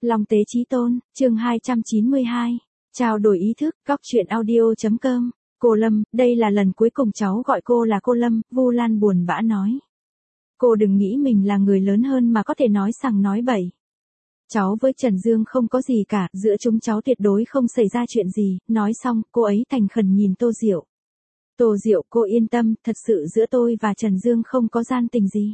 Long Tế Chí Tôn, chương 292. Trao đổi ý thức, góc chuyện audio.com. Cô Lâm, đây là lần cuối cùng cháu gọi cô là cô Lâm, Vu Lan buồn bã nói. Cô đừng nghĩ mình là người lớn hơn mà có thể nói sằng nói bậy. Cháu với Trần Dương không có gì cả, giữa chúng cháu tuyệt đối không xảy ra chuyện gì. Nói xong, cô ấy thành khẩn nhìn Tô Diệu. Tô Diệu, cô yên tâm, thật sự giữa tôi và Trần Dương không có gian tình gì.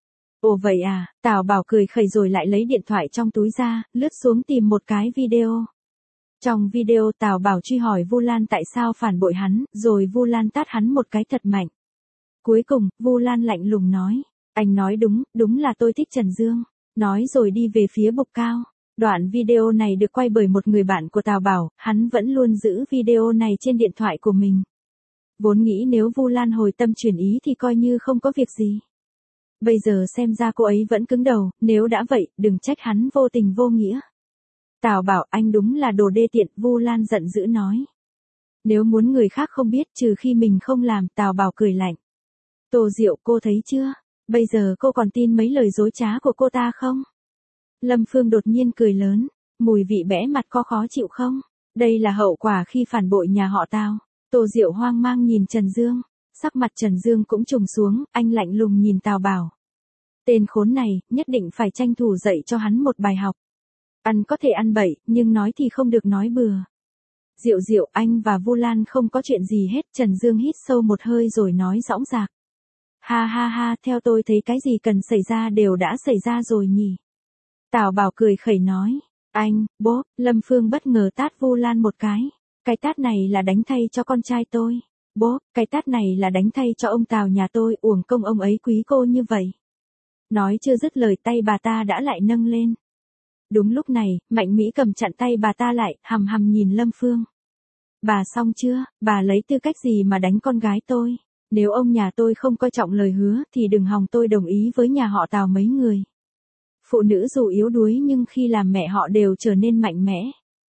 Ồ vậy à, Tào Bảo cười khẩy rồi lại lấy điện thoại trong túi ra, lướt xuống tìm một cái video. Trong video Tào Bảo truy hỏi Vu Lan tại sao phản bội hắn, rồi Vu Lan tát hắn một cái thật mạnh. Cuối cùng, Vu Lan lạnh lùng nói, anh nói đúng, đúng là tôi thích Trần Dương. Nói rồi đi về phía bục cao. Đoạn video này được quay bởi một người bạn của Tào Bảo, hắn vẫn luôn giữ video này trên điện thoại của mình. Vốn nghĩ nếu Vu Lan hồi tâm chuyển ý thì coi như không có việc gì. Bây giờ xem ra cô ấy vẫn cứng đầu, nếu đã vậy, đừng trách hắn vô tình vô nghĩa. Tào Bảo, anh đúng là đồ đê tiện, Vu Lan giận dữ nói. Nếu muốn người khác không biết trừ khi mình không làm, Tào Bảo cười lạnh. Tô Diệu, cô thấy chưa? Bây giờ cô còn tin mấy lời dối trá của cô ta không? Lâm Phương đột nhiên cười lớn, mùi vị bẽ mặt có khó chịu không? Đây là hậu quả khi phản bội nhà họ Tào. Tô Diệu hoang mang nhìn Trần Dương, sắc mặt Trần Dương cũng trùng xuống, anh lạnh lùng nhìn Tào Bảo. Tên khốn này, nhất định phải tranh thủ dạy cho hắn một bài học. Ăn có thể ăn bậy, nhưng nói thì không được nói bừa. Diệu Diệu, anh và Vu Lan không có chuyện gì hết, Trần Dương hít sâu một hơi rồi nói dõng dạc. Ha ha ha, theo tôi thấy cái gì cần xảy ra đều đã xảy ra rồi nhỉ. Tào Bảo cười khẩy nói, anh, bố, Lâm Phương bất ngờ tát Vu Lan một cái. Cái tát này là đánh thay cho con trai tôi. Bố, cái tát này là đánh thay cho ông Tào nhà tôi, uổng công ông ấy quý cô như vậy. Nói chưa dứt lời tay bà ta đã lại nâng lên. Đúng lúc này, Mạnh Mỹ cầm chặn tay bà ta lại, hằm hằm nhìn Lâm Phương. Bà xong chưa, bà lấy tư cách gì mà đánh con gái tôi? Nếu ông nhà tôi không coi trọng lời hứa thì đừng hòng tôi đồng ý với nhà họ Tào mấy người. Phụ nữ dù yếu đuối nhưng khi làm mẹ họ đều trở nên mạnh mẽ.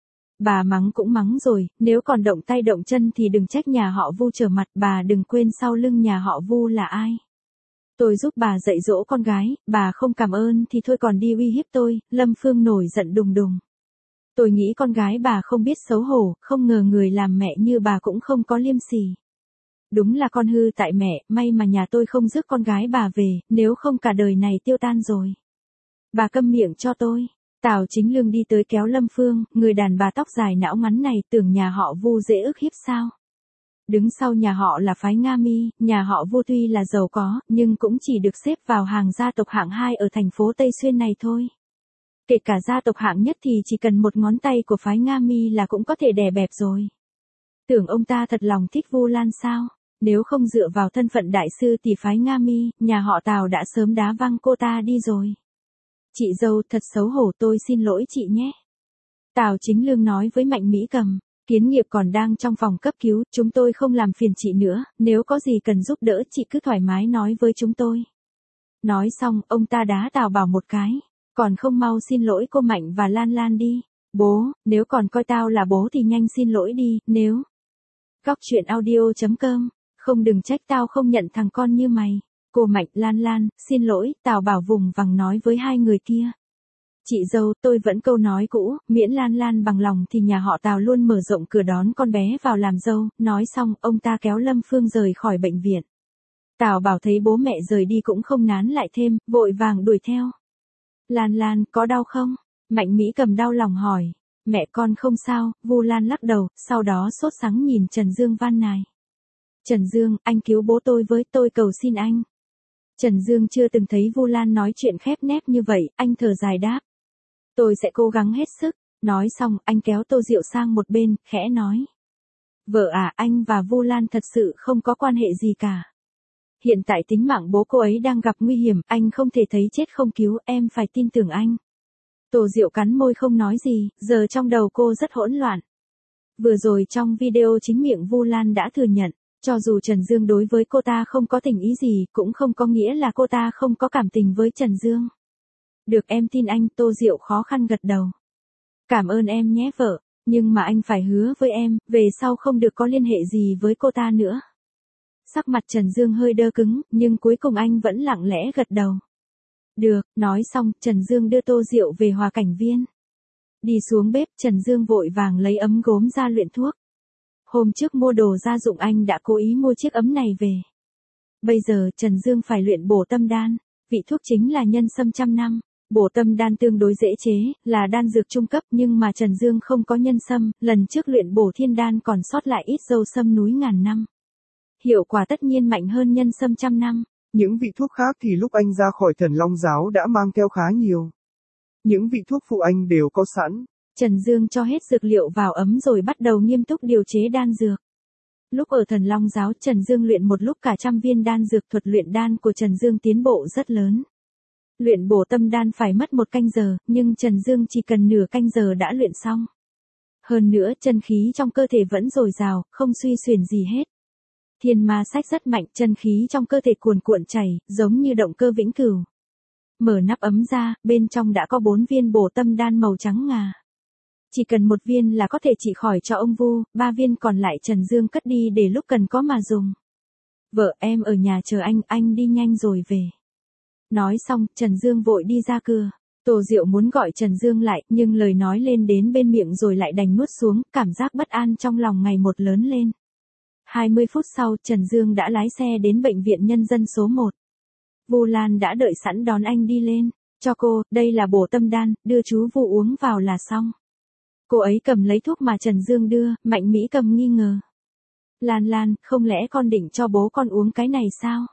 Bà mắng cũng mắng rồi, nếu còn động tay động chân thì đừng trách nhà họ Vu trở mặt, bà đừng quên sau lưng nhà họ Vu là ai. Tôi giúp bà dạy dỗ con gái, bà không cảm ơn thì thôi còn đi uy hiếp tôi, Lâm Phương nổi giận đùng đùng. Tôi nghĩ con gái bà không biết xấu hổ, không ngờ người làm mẹ như bà cũng không có liêm sỉ. Đúng là con hư tại mẹ, may mà nhà tôi không rước con gái bà về, nếu không cả đời này tiêu tan rồi. Bà câm miệng cho tôi. Tào Chính Lương đi tới kéo Lâm Phương, người đàn bà tóc dài não ngắn này tưởng nhà họ Vu dễ ức hiếp sao. Đứng sau nhà họ là phái Nga Mi, nhà họ Vu tuy là giàu có, nhưng cũng chỉ được xếp vào hàng gia tộc hạng 2 ở thành phố Tây Xuyên này thôi. Kể cả gia tộc hạng nhất thì chỉ cần một ngón tay của phái Nga Mi là cũng có thể đè bẹp rồi. Tưởng ông ta thật lòng thích Vu Lan sao? Nếu không dựa vào thân phận đại sư thì phái Nga Mi, nhà họ Tào đã sớm đá văng cô ta đi rồi. Chị dâu, thật xấu hổ, tôi xin lỗi chị nhé. Tào Chính Lương nói với Mạnh Mỹ Cầm, Kiến Nghiệp còn đang trong phòng cấp cứu, chúng tôi không làm phiền chị nữa, nếu có gì cần giúp đỡ chị cứ thoải mái nói với chúng tôi. Nói xong, ông ta đá Tào Bảo một cái, còn không mau xin lỗi cô Mạnh và Lan Lan đi. Bố, nếu còn coi tao là bố thì nhanh xin lỗi đi, nếu. Góc chuyện audio.com, không đừng trách tao không nhận thằng con như mày. Cô Mạnh, Lan Lan, xin lỗi, Tào Bảo vùng vằng nói với hai người kia. Chị dâu, tôi vẫn câu nói cũ, miễn Lan Lan bằng lòng thì nhà họ Tào luôn mở rộng cửa đón con bé vào làm dâu. Nói xong, ông ta kéo Lâm Phương rời khỏi bệnh viện. Tào Bảo thấy bố mẹ rời đi cũng không nán lại thêm, vội vàng đuổi theo. Lan Lan, có đau không? Mạnh Mỹ Cầm đau lòng hỏi. Mẹ con không sao, Vu Lan lắc đầu, sau đó sốt sắng nhìn Trần Dương van nài. Trần Dương, anh cứu bố tôi với, tôi cầu xin anh. Trần Dương chưa từng thấy Vu Lan nói chuyện khép nép như vậy, anh thở dài đáp. Tôi sẽ cố gắng hết sức. Nói xong, anh kéo Tô Diệu sang một bên, khẽ nói. Vợ à, anh và Vu Lan thật sự không có quan hệ gì cả. Hiện tại tính mạng bố cô ấy đang gặp nguy hiểm, anh không thể thấy chết không cứu, em phải tin tưởng anh. Tô Diệu cắn môi không nói gì, giờ trong đầu cô rất hỗn loạn. Vừa rồi trong video chính miệng Vu Lan đã thừa nhận, cho dù Trần Dương đối với cô ta không có tình ý gì, cũng không có nghĩa là cô ta không có cảm tình với Trần Dương. Được, em tin anh, Tô Diệu khó khăn gật đầu. Cảm ơn em nhé vợ, nhưng mà anh phải hứa với em, về sau không được có liên hệ gì với cô ta nữa. Sắc mặt Trần Dương hơi đơ cứng, nhưng cuối cùng anh vẫn lặng lẽ gật đầu. Được, nói xong, Trần Dương đưa Tô Diệu về Hòa Cảnh Viên. Đi xuống bếp, Trần Dương vội vàng lấy ấm gốm ra luyện thuốc. Hôm trước mua đồ gia dụng anh đã cố ý mua chiếc ấm này về. Bây giờ Trần Dương phải luyện bổ tâm đan, vị thuốc chính là nhân sâm trăm năm. Bổ tâm đan tương đối dễ chế, là đan dược trung cấp nhưng mà Trần Dương không có nhân sâm, lần trước luyện bổ thiên đan còn sót lại ít dâu sâm núi ngàn năm. Hiệu quả tất nhiên mạnh hơn nhân sâm trăm năm. Những vị thuốc khác thì lúc anh ra khỏi Thần Long giáo đã mang theo khá nhiều. Những vị thuốc phụ anh đều có sẵn. Trần Dương cho hết dược liệu vào ấm rồi bắt đầu nghiêm túc điều chế đan dược. Lúc ở Thần Long giáo Trần Dương luyện một lúc cả 100 viên đan dược, thuật luyện đan của Trần Dương tiến bộ rất lớn. Luyện bổ tâm đan phải mất 1 canh giờ, nhưng Trần Dương chỉ cần nửa canh giờ đã luyện xong. Hơn nữa chân khí trong cơ thể vẫn dồi dào, không suy xuyển gì hết. Thiên ma sách rất mạnh, chân khí trong cơ thể cuồn cuộn chảy, giống như động cơ vĩnh cửu. Mở nắp ấm ra, bên trong đã có 4 viên bổ tâm đan màu trắng ngà. Chỉ cần 1 viên là có thể trị khỏi cho ông Vu, 3 viên còn lại Trần Dương cất đi để lúc cần có mà dùng. Vợ em ở nhà chờ anh đi nhanh rồi về. Nói xong, Trần Dương vội đi ra cửa. Tô Diệu muốn gọi Trần Dương lại, nhưng lời nói lên đến bên miệng rồi lại đành nuốt xuống, cảm giác bất an trong lòng ngày một lớn lên. 20 phút sau, Trần Dương đã lái xe đến bệnh viện nhân dân số 1. Vu Lan đã đợi sẵn đón anh đi lên. Cho cô, đây là bổ tâm đan, đưa chú Vu uống vào là xong. Cô ấy cầm lấy thuốc mà Trần Dương đưa, Mạnh Mỹ Cầm nghi ngờ. Lan, không lẽ con định cho bố con uống cái này sao?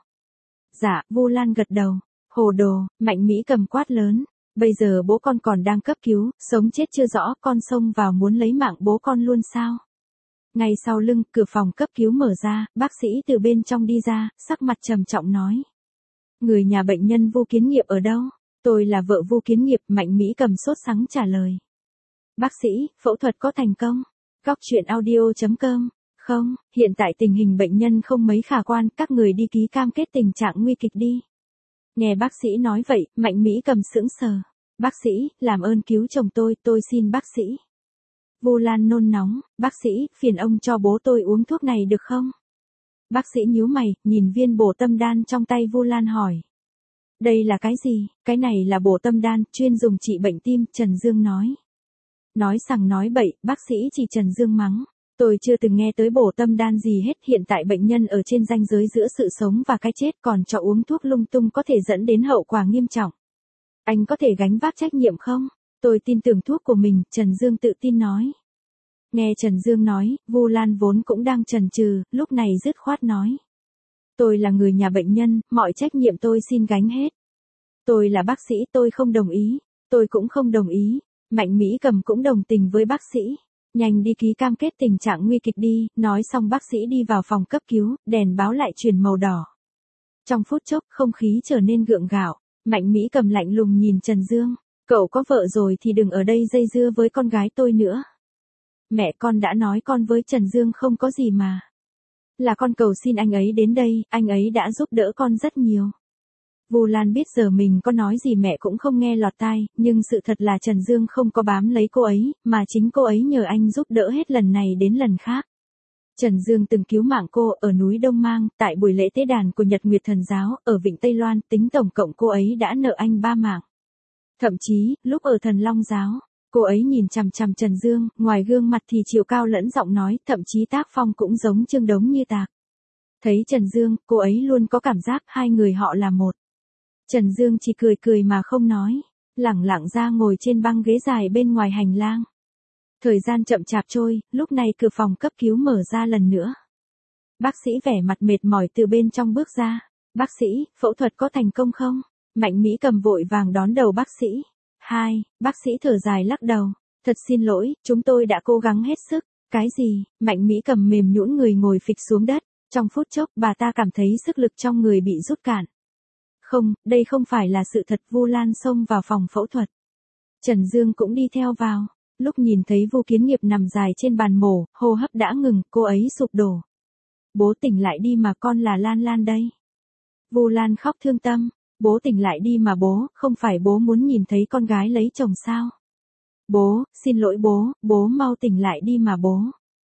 Dạ, Vu Lan gật đầu. Hồ đồ, Mạnh Mỹ Cầm quát lớn. Bây giờ bố con còn đang cấp cứu, sống chết chưa rõ, con xông vào muốn lấy mạng bố con luôn sao? Ngay sau lưng, cửa phòng cấp cứu mở ra, bác sĩ từ bên trong đi ra, sắc mặt trầm trọng nói. Người nhà bệnh nhân Vu Kiến Nghiệp ở đâu? Tôi là vợ Vu Kiến Nghiệp, Mạnh Mỹ Cầm sốt sắng trả lời. Bác sĩ, phẫu thuật có thành công? Góc truyện audio.com. Không, hiện tại tình hình bệnh nhân không mấy khả quan, các người đi ký cam kết tình trạng nguy kịch đi. Nghe bác sĩ nói vậy, Mạnh Mỹ Cầm sững sờ. Bác sĩ, làm ơn cứu chồng tôi xin bác sĩ. Vu Lan nôn nóng, bác sĩ, phiền ông cho bố tôi uống thuốc này được không? Bác sĩ nhíu mày, nhìn viên bổ tâm đan trong tay Vu Lan hỏi. Đây là cái gì? Cái này là bổ tâm đan, chuyên dùng trị bệnh tim, Trần Dương nói. Nói sằng nói bậy, bác sĩ chỉ Trần Dương mắng. Tôi chưa từng nghe tới bổ tâm đan gì hết, hiện tại bệnh nhân ở trên ranh giới giữa sự sống và cái chết, còn cho uống thuốc lung tung có thể dẫn đến hậu quả nghiêm trọng. Anh có thể gánh vác trách nhiệm không? Tôi tin tưởng thuốc của mình, Trần Dương tự tin nói. Nghe Trần Dương nói, Vu Lan vốn cũng đang chần chừ, lúc này dứt khoát nói. Tôi là người nhà bệnh nhân, mọi trách nhiệm tôi xin gánh hết. Tôi là bác sĩ, tôi không đồng ý. Tôi cũng không đồng ý. Mạnh Mỹ Cầm cũng đồng tình với bác sĩ. Nhanh đi ký cam kết tình trạng nguy kịch đi, nói xong bác sĩ đi vào phòng cấp cứu, đèn báo lại chuyển màu đỏ. Trong phút chốc, không khí trở nên gượng gạo, Mạnh Mỹ Cầm lạnh lùng nhìn Trần Dương, cậu có vợ rồi thì đừng ở đây dây dưa với con gái tôi nữa. Mẹ con đã nói con với Trần Dương không có gì mà. Là con cầu xin anh ấy đến đây, anh ấy đã giúp đỡ con rất nhiều. Vu Lan biết giờ mình có nói gì mẹ cũng không nghe lọt tai, nhưng sự thật là Trần Dương không có bám lấy cô ấy, mà chính cô ấy nhờ anh giúp đỡ hết lần này đến lần khác. Trần Dương từng cứu mạng cô ở núi Đông Mang, tại buổi lễ tế đàn của Nhật Nguyệt Thần Giáo, ở Vịnh Tây Loan, tính tổng cộng cô ấy đã nợ anh 3 mạng. Thậm chí, lúc ở Thần Long Giáo, cô ấy nhìn chằm chằm Trần Dương, ngoài gương mặt thì chiều cao lẫn giọng nói, thậm chí tác phong cũng giống Trương Đống Như Tạc. Thấy Trần Dương, cô ấy luôn có cảm giác hai người họ là một. Trần Dương chỉ cười cười mà không nói, lẳng lặng ra ngồi trên băng ghế dài bên ngoài hành lang. Thời gian chậm chạp trôi, lúc này cửa phòng cấp cứu mở ra lần nữa. Bác sĩ vẻ mặt mệt mỏi từ bên trong bước ra. Bác sĩ, phẫu thuật có thành công không? Mạnh Mỹ Cầm vội vàng đón đầu bác sĩ. Bác sĩ thở dài lắc đầu. Thật xin lỗi, chúng tôi đã cố gắng hết sức. Cái gì? Mạnh Mỹ Cầm mềm nhũn người ngồi phịch xuống đất. Trong phút chốc bà ta cảm thấy sức lực trong người bị rút cạn. Không, đây không phải là sự thật. Vu Lan xông vào phòng phẫu thuật. Trần Dương cũng đi theo vào. Lúc nhìn thấy Vu Kiến Nghiệp nằm dài trên bàn mổ, hô hấp đã ngừng, cô ấy sụp đổ. Bố tỉnh lại đi mà, con là Lan Lan đây. Vu Lan khóc thương tâm. Bố tỉnh lại đi mà bố, không phải bố muốn nhìn thấy con gái lấy chồng sao? Bố, xin lỗi bố mau tỉnh lại đi mà bố.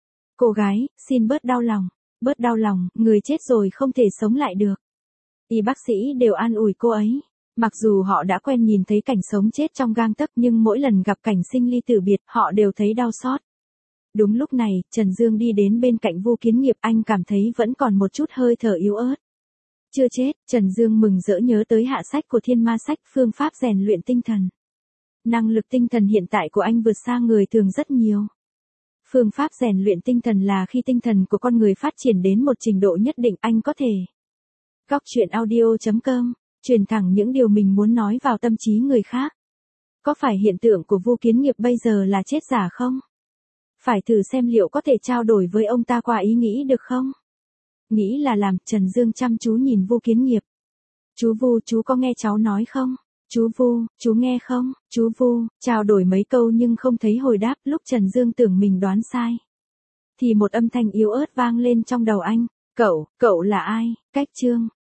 Cô gái, xin bớt đau lòng, người chết rồi không thể sống lại được. Y bác sĩ đều an ủi cô ấy. Mặc dù họ đã quen nhìn thấy cảnh sống chết trong gang tấc nhưng mỗi lần gặp cảnh sinh ly tử biệt họ đều thấy đau xót. Đúng lúc này, Trần Dương đi đến bên cạnh Vu Kiến Nghiệp, anh cảm thấy vẫn còn một chút hơi thở yếu ớt. Chưa chết, Trần Dương mừng rỡ nhớ tới hạ sách của Thiên Ma Sách, phương pháp rèn luyện tinh thần. Năng lực tinh thần hiện tại của anh vượt xa người thường rất nhiều. Phương pháp rèn luyện tinh thần là khi tinh thần của con người phát triển đến một trình độ nhất định anh có thể. Góc truyện audio.com, truyền thẳng những điều mình muốn nói vào tâm trí người khác. Có phải hiện tượng của Vu Kiến Nghiệp bây giờ là chết giả không? Phải thử xem liệu có thể trao đổi với ông ta qua ý nghĩ được không? Nghĩ là làm, Trần Dương chăm chú nhìn Vu Kiến Nghiệp. Chú Vu, chú có nghe cháu nói không? Chú Vu, chú nghe không? Chú Vu, trao đổi mấy câu nhưng không thấy hồi đáp. Lúc Trần Dương tưởng mình đoán sai, thì một âm thanh yếu ớt vang lên trong đầu anh. Cậu là ai? Cách Trương.